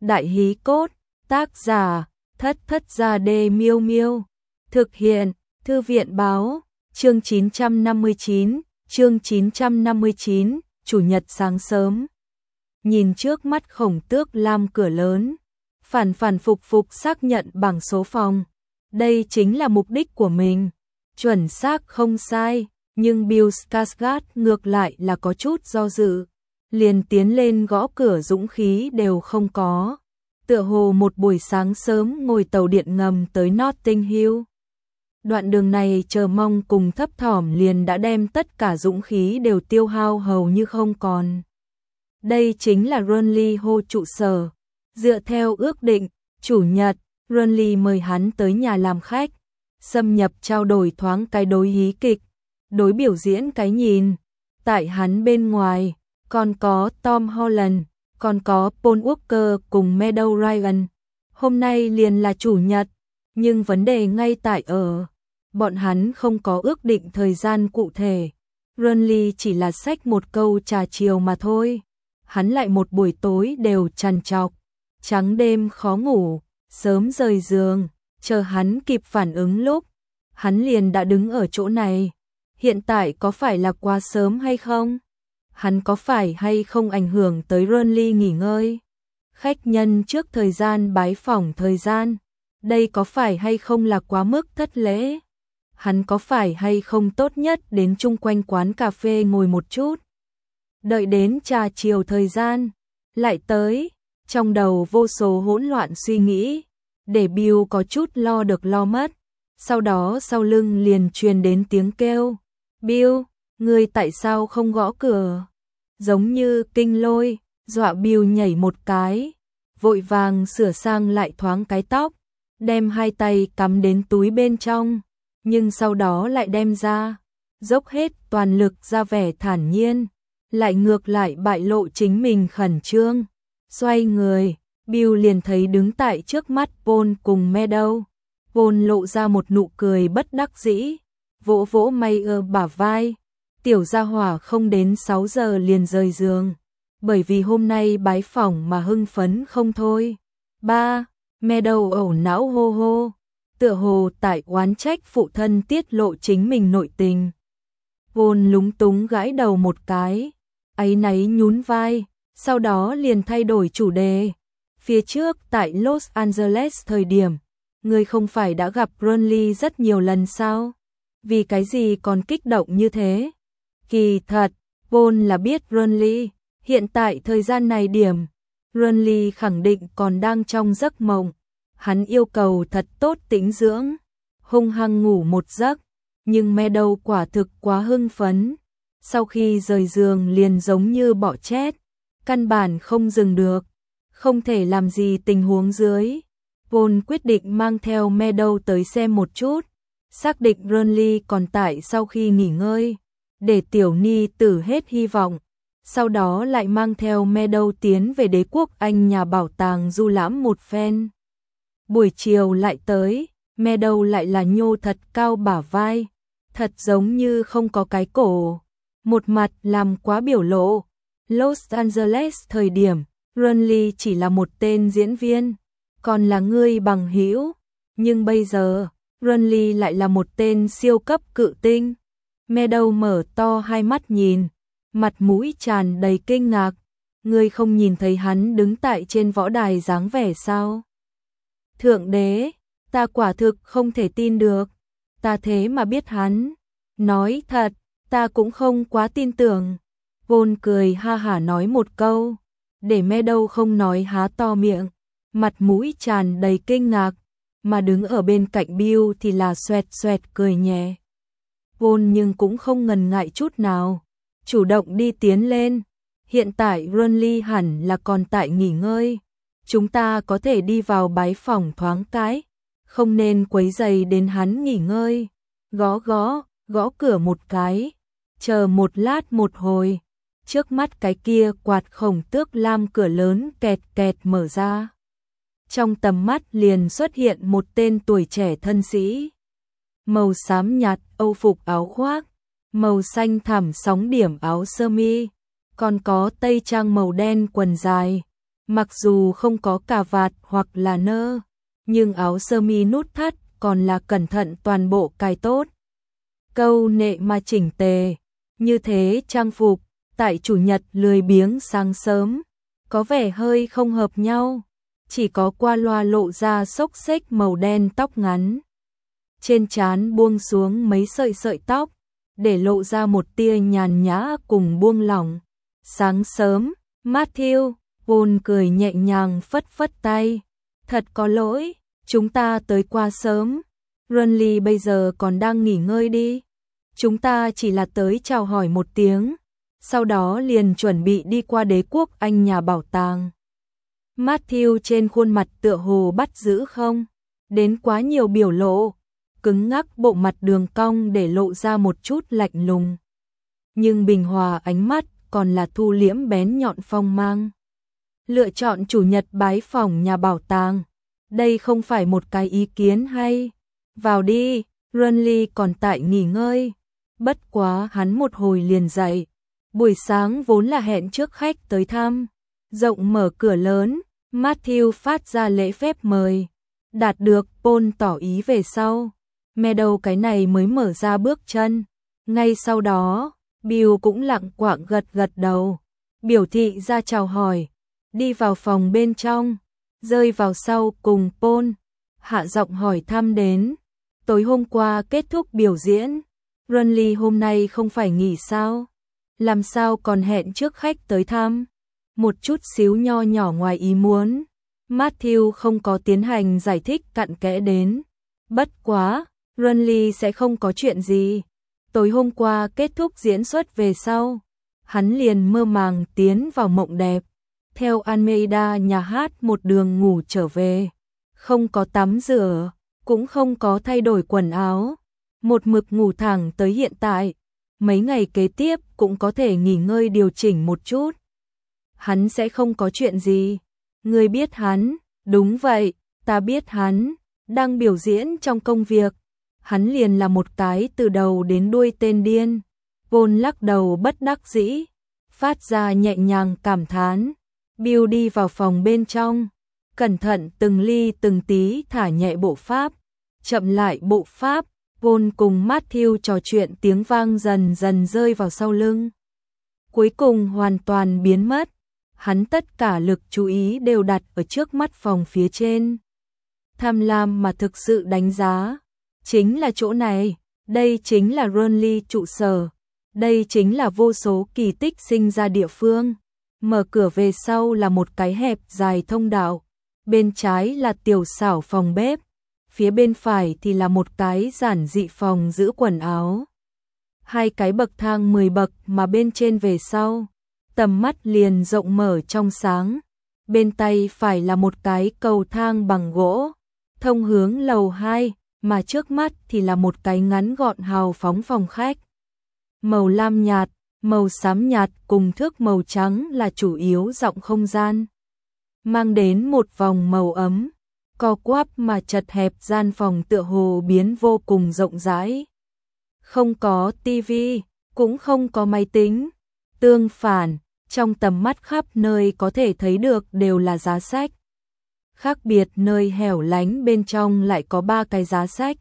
Đại hí cốt, tác giả, Thất Thất Gia Đê Miêu Miêu. Thực hiện, Thư viện báo, chương 959, Chủ nhật sáng sớm. Nhìn trước mắt Khổng Tước Lam cửa lớn, phản phục xác nhận bảng số phòng. Đây chính là mục đích của mình. Chuẩn xác không sai, nhưng Bill Skarsgård ngược lại là có chút do dự. Liền tiến lên gõ cửa dũng khí đều không có. Tựa hồ một buổi sáng sớm ngồi tàu điện ngầm tới Notting Hill. Đoạn đường này chờ mong cùng thấp thỏm liền đã đem tất cả dũng khí đều tiêu hao hầu như không còn. Đây chính là Burnley Hall trụ sở. Dựa theo ước định, chủ nhật, Burnley mời hắn tới nhà làm khách, xâm nhập trao đổi thoáng cái đối hí kịch, đối biểu diễn cái nhìn. Tại hắn bên ngoài, còn có Tom Holland, còn có Paul Walker cùng Meadow Ryan. Hôm nay liền là chủ nhật, nhưng vấn đề ngay tại ở bọn hắn không có ước định thời gian cụ thể. Burnley chỉ là xách một câu trà chiều mà thôi. Hắn lại một buổi tối đều trằn trọc, trắng đêm khó ngủ, sớm rời giường, chờ hắn kịp phản ứng lúc, hắn liền đã đứng ở chỗ này. Hiện tại có phải là quá sớm hay không? Hắn có phải hay không ảnh hưởng tới Burnley nghỉ ngơi? Khách nhân trước thời gian bái phỏng thời gian, đây có phải hay không là quá mức thất lễ? Hắn có phải hay không tốt nhất đến chung quanh quán cà phê ngồi một chút? Đợi đến trà chiều thời gian, lại tới, trong đầu vô số hỗn loạn suy nghĩ, để Bill có chút lo được lo mất. Sau đó sau lưng liền truyền đến tiếng kêu, Bill, ngươi tại sao không gõ cửa? Giống như kinh lôi, dọa Bill nhảy một cái, vội vàng sửa sang lại thoáng cái tóc, đem hai tay cắm đến túi bên trong, nhưng sau đó lại đem ra, dốc hết toàn lực ra vẻ thản nhiên, lại ngược lại bại lộ chính mình khẩn trương. Xoay người, Bill liền thấy đứng tại trước mắt Paul cùng Meadow. Paul lộ ra một nụ cười bất đắc dĩ, vỗ vỗ Mayer bả vai. Tiểu gia hỏa không đến 6 giờ liền rời giường, bởi vì hôm nay bái phỏng mà hưng phấn không thôi. Ba, Meadow ẩu não hô hô, tựa hồ tại oán trách phụ thân tiết lộ chính mình nội tình. Paul lúng túng gãi đầu một cái, áy náy nhún vai, sau đó liền thay đổi chủ đề. Phía trước tại Los Angeles thời điểm, ngươi không phải đã gặp Burnley rất nhiều lần sao? Vì cái gì còn kích động như thế? Kỳ thật, Paul là biết Burnley, hiện tại thời gian này điểm, Burnley khẳng định còn đang trong giấc mộng. Hắn yêu cầu thật tốt tĩnh dưỡng, hung hăng ngủ một giấc, nhưng Meadow quả thực quá hưng phấn. Sau khi rời giường liền giống như bọ chết, căn bản không dừng được, không thể làm gì tình huống dưới. Paul quyết định mang theo Meadow tới xem một chút, xác định Burnley còn tại sau khi nghỉ ngơi, để tiểu ni tử hết hy vọng. Sau đó lại mang theo Meadow tiến về đế quốc Anh nhà bảo tàng du lãm một phen. Buổi chiều lại tới, Meadow lại là nhô thật cao bả vai, thật giống như không có cái cổ, một mặt làm quá biểu lộ. Los Angeles thời điểm, Burnley chỉ là một tên diễn viên, còn là người bằng hữu, nhưng bây giờ, Burnley lại là một tên siêu cấp cự tinh. Meadow mở to hai mắt nhìn, mặt mũi tràn đầy kinh ngạc. Ngươi không nhìn thấy hắn đứng tại trên võ đài dáng vẻ sao? Thượng đế, ta quả thực không thể tin được, ta thế mà biết hắn. Nói thật, ta cũng không quá tin tưởng. Paul cười ha hả nói một câu, để Meadow không nói há to miệng, mặt mũi tràn đầy kinh ngạc, mà đứng ở bên cạnh Bill thì là xoẹt xoẹt cười nhẹ. Paul nhưng cũng không ngần ngại chút nào, chủ động đi tiến lên. Hiện tại Burnley hẳn là còn tại nghỉ ngơi, chúng ta có thể đi vào bái phỏng thoáng cái, không nên quấy rầy đến hắn nghỉ ngơi. Gõ cửa một cái, chờ một lát một hồi, trước mắt cái kia quạt Khổng Tước Lam cửa lớn kẹt kẹt mở ra. Trong tầm mắt liền xuất hiện một tên tuổi trẻ thân sĩ, màu xám nhạt âu phục áo khoác, màu xanh thẳm sóng điểm áo sơ mi, còn có tây trang màu đen quần dài, Mặc dù không có cà vạt hoặc là nơ, nhưng áo sơ mi nút thắt còn là cẩn thận toàn bộ cài tốt. Câu nệ mà chỉnh tề, như thế trang phục, tại chủ nhật lười biếng sáng sớm, có vẻ hơi không hợp nhau, chỉ có qua loa lộ ra xốc xếch màu đen tóc ngắn. Trên trán buông xuống mấy sợi tóc, để lộ ra một tia nhàn nhã cùng buông lỏng. Sáng sớm, Matthew, Paul cười nhẹ nhàng phất phất tay. Thật có lỗi, chúng ta tới quá sớm. Runley bây giờ còn đang nghỉ ngơi đi. Chúng ta chỉ là tới chào hỏi một tiếng, sau đó liền chuẩn bị đi qua Đế quốc Anh nhà bảo tàng. Matthew trên khuôn mặt tựa hồ bắt giữ không đến quá nhiều biểu lộ, cứng ngắc bộ mặt đường cong để lộ ra một chút lạnh lùng. Nhưng bình hòa ánh mắt còn là thu liễm bén nhọn phong mang. Lựa chọn chủ nhật bái phỏng nhà bảo tàng, đây không phải một cái ý kiến hay. Vào đi, Runley còn tại nghỉ ngơi. Bất quá hắn một hồi liền dậy. Buổi sáng vốn là hẹn trước khách tới thăm. Rộng mở cửa lớn, Matthew phát ra lễ phép mời. Đạt được, Paul tỏ ý về sau. Meadow cái này mới mở ra bước chân. Ngay sau đó, Bill cũng lặng quạng gật đầu, biểu thị ra chào hỏi. Đi vào phòng bên trong, rơi vào sau cùng Paul, hạ giọng hỏi thăm đến. Tối hôm qua kết thúc biểu diễn, Runley hôm nay không phải nghỉ sao? Làm sao còn hẹn trước khách tới thăm? Một chút xíu nho nhỏ ngoài ý muốn. Matthew không có tiến hành giải thích cặn kẽ đến. Bất quá, Runley sẽ không có chuyện gì. Tối hôm qua kết thúc diễn xuất về sau, hắn liền mơ màng tiến vào mộng đẹp. Theo Almeida nhà hát một đường ngủ trở về, không có tắm rửa, cũng không có thay đổi quần áo, một mực ngủ thẳng tới hiện tại. Mấy ngày kế tiếp cũng có thể nghỉ ngơi điều chỉnh một chút. Hắn sẽ không có chuyện gì. Ngươi biết hắn? Đúng vậy, ta biết hắn đang biểu diễn trong công việc. Hắn liền là một cái từ đầu đến đuôi tên điên. Paul lắc đầu bất đắc dĩ, phát ra nhẹ nhàng cảm thán. Bill đi vào phòng bên trong, cẩn thận từng ly từng tí thả nhẹ bộ pháp, chậm lại bộ pháp. Paul cùng Matthew trò chuyện tiếng vang dần dần rơi vào sau lưng. Cuối cùng hoàn toàn biến mất. Hắn tất cả lực chú ý đều đặt ở trước mắt phòng phía trên. Tham lam mà thực sự đánh giá. Chính là chỗ này, đây chính là Runley trụ sở. Đây chính là vô số kỳ tích sinh ra địa phương. Mở cửa về sau là một cái hẹp dài thông đạo. Bên trái là tiểu xảo phòng bếp. Phía bên phải thì là một cái giản dị phòng giữ quần áo. Hai cái bậc thang 10 bậc mà bên trên về sau, tầm mắt liền rộng mở trong sáng. Bên tay phải là một cái cầu thang bằng gỗ, thông hướng lầu 2, mà trước mắt thì là một cái ngắn gọn hào phóng phòng khách. Màu lam nhạt, màu xám nhạt cùng thước màu trắng là chủ yếu giọng không gian. Mang đến một vòng màu ấm, co quắp mà chật hẹp gian phòng tựa hồ biến vô cùng rộng rãi. Không có tivi, cũng không có máy tính. Tương phản, trong tầm mắt khắp nơi có thể thấy được đều là giá sách. Khác biệt nơi hẻo lánh bên trong lại có 3 cái giá sách.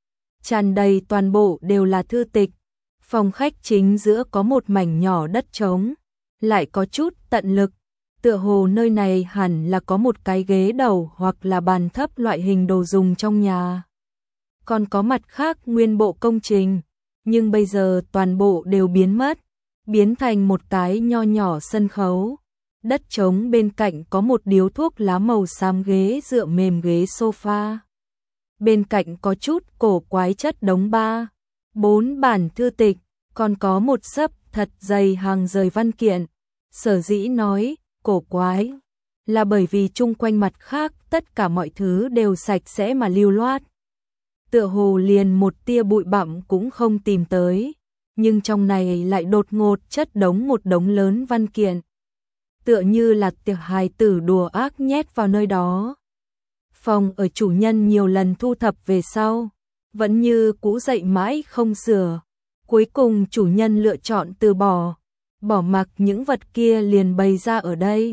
Tràn đầy toàn bộ đều là thư tịch. Phòng khách chính giữa có một mảnh nhỏ đất trống, lại có chút tận lực. Tựa hồ nơi này hẳn là có một cái ghế đầu hoặc là bàn thấp loại hình đồ dùng trong nhà. Còn có mặt khác nguyên bộ công trình, nhưng bây giờ toàn bộ đều biến mất, biến thành một cái nho nhỏ sân khấu. Đất trống bên cạnh có một điếu thuốc lá màu xám ghế dựa mềm ghế sofa. Bên cạnh có chút cổ quái chất đống 4 bản thư tịch, còn có một xấp thật dày hàng rời văn kiện. Sở dĩ nói cổ quái là bởi vì chung quanh mặt khác tất cả mọi thứ đều sạch sẽ mà lưu loát. Tựa hồ liền một tia bụi bặm cũng không tìm tới, nhưng trong này lại đột ngột chất đống một đống lớn văn kiện. Tựa như là tiểu hài tử đùa ác nhét vào nơi đó. Phòng ở chủ nhân nhiều lần thu thập về sau, vẫn như cũ dậy mãi không sửa. Cuối cùng chủ nhân lựa chọn từ bỏ mặc những vật kia liền bày ra ở đây.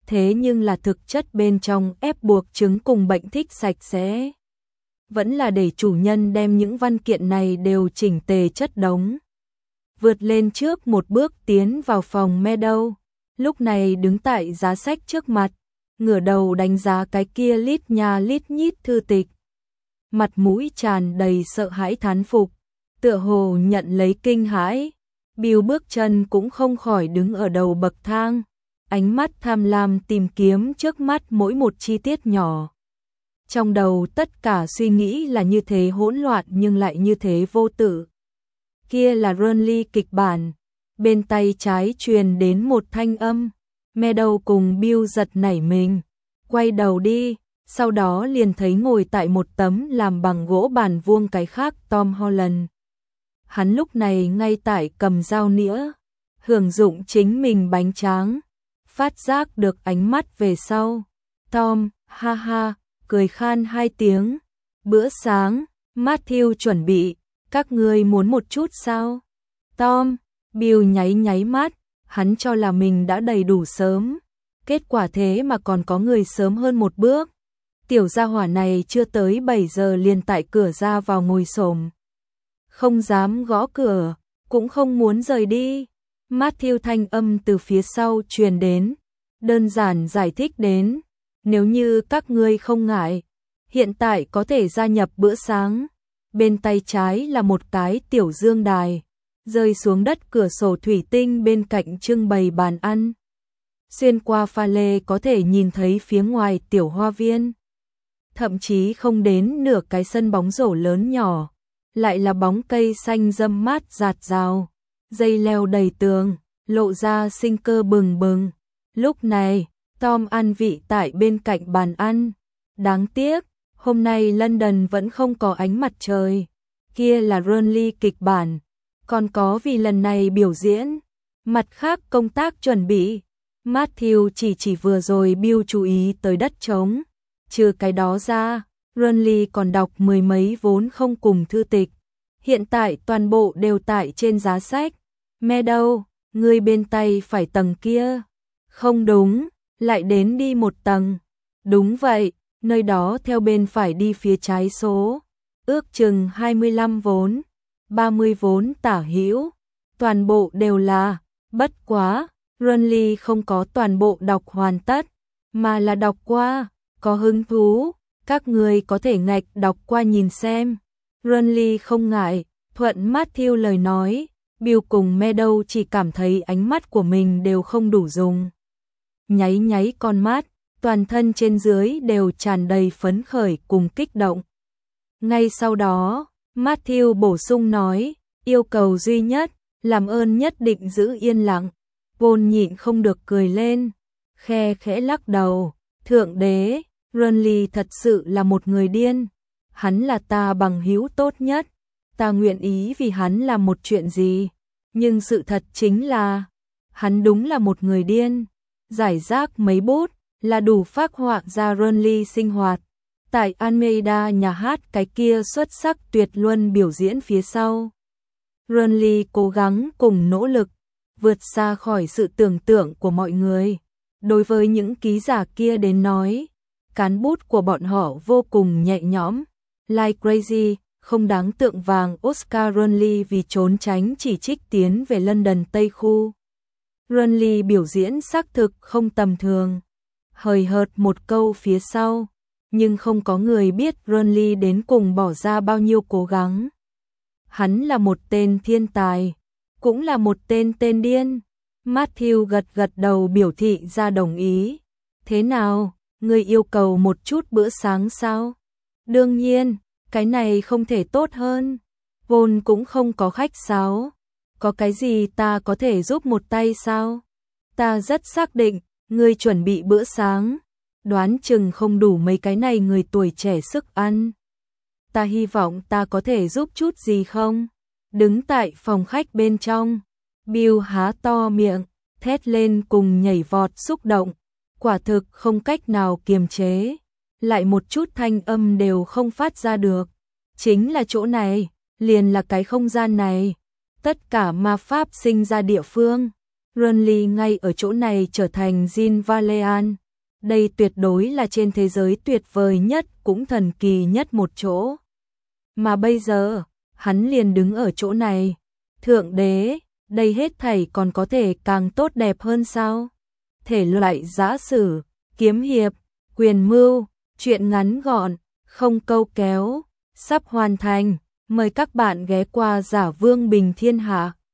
thế nhưng là thực chất bên trong ép buộc trứng cùng bệnh thích sạch sẽ. Vẫn là để chủ nhân đem những văn kiện này đều chỉnh tề chất đống. Vượt lên trước một bước tiến vào phòng Meadow, lúc này đứng tại giá sách trước mặt, ngửa đầu đánh giá cái kia lít nha lít nhít thư tịch. Mặt mũi tràn đầy sợ hãi thán phục, tựa hồ nhận lấy kinh hãi. Bill bước chân cũng không khỏi đứng ở đầu bậc thang, ánh mắt tham lam tìm kiếm trước mắt mỗi một chi tiết nhỏ. Trong đầu tất cả suy nghĩ là như thế hỗn loạn nhưng lại như thế vô tử. Kia là Burnley kịch bản. Bên tay trái truyền đến một thanh âm. Meadow cùng Bill giật nảy mình, quay đầu đi, sau đó liền thấy ngồi tại một tấm làm bằng gỗ bàn vuông cái khác Tom Holland. Hắn lúc này ngay tại cầm dao nĩa, hưởng dụng chính mình bánh tráng, phát giác được ánh mắt về sau. Tom, ha ha, cười khan hai tiếng. Bữa sáng, Matthew chuẩn bị, các ngươi muốn một chút sao? Tom, Bill nháy nháy mắt, hắn cho là mình đã đầy đủ sớm. Kết quả thế mà còn có người sớm hơn một bước. Tiểu gia hỏa này chưa tới 7 giờ liền tại cửa ra vào ngồi xổm. Không dám gõ cửa, cũng không muốn rời đi. Matthew thanh âm từ phía sau truyền đến, đơn giản giải thích đến, nếu như các ngươi không ngại, hiện tại có thể gia nhập bữa sáng. Bên tay trái là một cái tiểu dương đài, rơi xuống đất cửa sổ thủy tinh bên cạnh trưng bày bàn ăn. Xuyên qua pha lê có thể nhìn thấy phía ngoài tiểu hoa viên. Thậm chí không đến nửa cái sân bóng rổ lớn nhỏ, lại là bóng cây xanh râm mát rạt rào, dây leo đầy tường, lộ ra sinh cơ bừng bừng. Lúc này, Tom ăn vị tại bên cạnh bàn ăn. Đáng tiếc, hôm nay London vẫn không có ánh mặt trời. Kia là Burnley kịch bản, còn có vì lần này biểu diễn. Mặt khác công tác chuẩn bị, Matthew chỉ vừa rồi Bill chú ý tới đất trống. Trừ cái đó ra, Burnley còn đọc mười mấy vốn không cùng thư tịch. Hiện tại toàn bộ đều tại trên giá sách. Meadow, ngươi bên tay phải tầng kia. Không đúng, lại đến đi một tầng. Đúng vậy, nơi đó theo bên phải đi phía trái số. Ước chừng 25 vốn, 30 vốn tả hữu. Toàn bộ đều là, bất quá, Burnley không có toàn bộ đọc hoàn tất, mà là đọc qua, có hứng thú, các người có thể ngạch đọc qua nhìn xem. Burnley không ngại, thuận Matthew lời nói, Bill cùng Meadow chỉ cảm thấy ánh mắt của mình đều không đủ dùng. Nháy nháy con mắt, toàn thân trên dưới đều tràn đầy phấn khởi cùng kích động. Ngay sau đó, Matthew bổ sung nói, yêu cầu duy nhất, làm ơn nhất định giữ yên lặng. Paul nhịn không được cười lên, khe khẽ lắc đầu, thượng đế, Burnley thật sự là một người điên. Hắn là ta bằng hữu tốt nhất, ta nguyện ý vì hắn làm một chuyện gì. Nhưng sự thật chính là, hắn đúng là một người điên. Giải rác mấy bút là đủ phác họa ra Burnley sinh hoạt. Tại Almeida nhà hát cái kia xuất sắc tuyệt luân biểu diễn phía sau. Burnley cố gắng cùng nỗ lực, vượt xa khỏi sự tưởng tượng của mọi người. Đối với những ký giả kia đến nói, cán bút của bọn họ vô cùng nhẹ nhõm. Like Crazy, không đáng tượng vàng Oscar Burnley vì trốn tránh chỉ trích tiến về London Tây Khu. Burnley biểu diễn xác thực không tầm thường. Hời hợt một câu phía sau, nhưng không có người biết Burnley đến cùng bỏ ra bao nhiêu cố gắng. Hắn là một tên thiên tài, cũng là một tên điên. Matthew gật gật đầu biểu thị ra đồng ý. Thế nào, ngươi yêu cầu một chút bữa sáng sao? Đương nhiên, cái này không thể tốt hơn. Vốn cũng không có khách sáo. Có cái gì ta có thể giúp một tay sao? Ta rất xác định, ngươi chuẩn bị bữa sáng. Đoán chừng không đủ mấy cái này người tuổi trẻ sức ăn. Ta hy vọng ta có thể giúp chút gì không? Đứng tại phòng khách bên trong, Bill há to miệng, thét lên cùng nhảy vọt xúc động. Quả thực không cách nào kiềm chế. Lại một chút thanh âm đều không phát ra được. Chính là chỗ này, liền là cái không gian này. Tất cả ma pháp sinh ra địa phương. Renly ngay ở chỗ này trở thành Jean Valjean. Đây tuyệt đối là trên thế giới tuyệt vời nhất cũng thần kỳ nhất một chỗ. Mà bây giờ, hắn liền đứng ở chỗ này. Thượng đế, đây hết thảy còn có thể càng tốt đẹp hơn sao? Thể loại giã sử, kiếm hiệp, quyền mưu, truyện ngắn gọn, không câu kéo, sắp hoàn thành. Mời các bạn ghé qua Giả Vương Bình Thiên Hạ.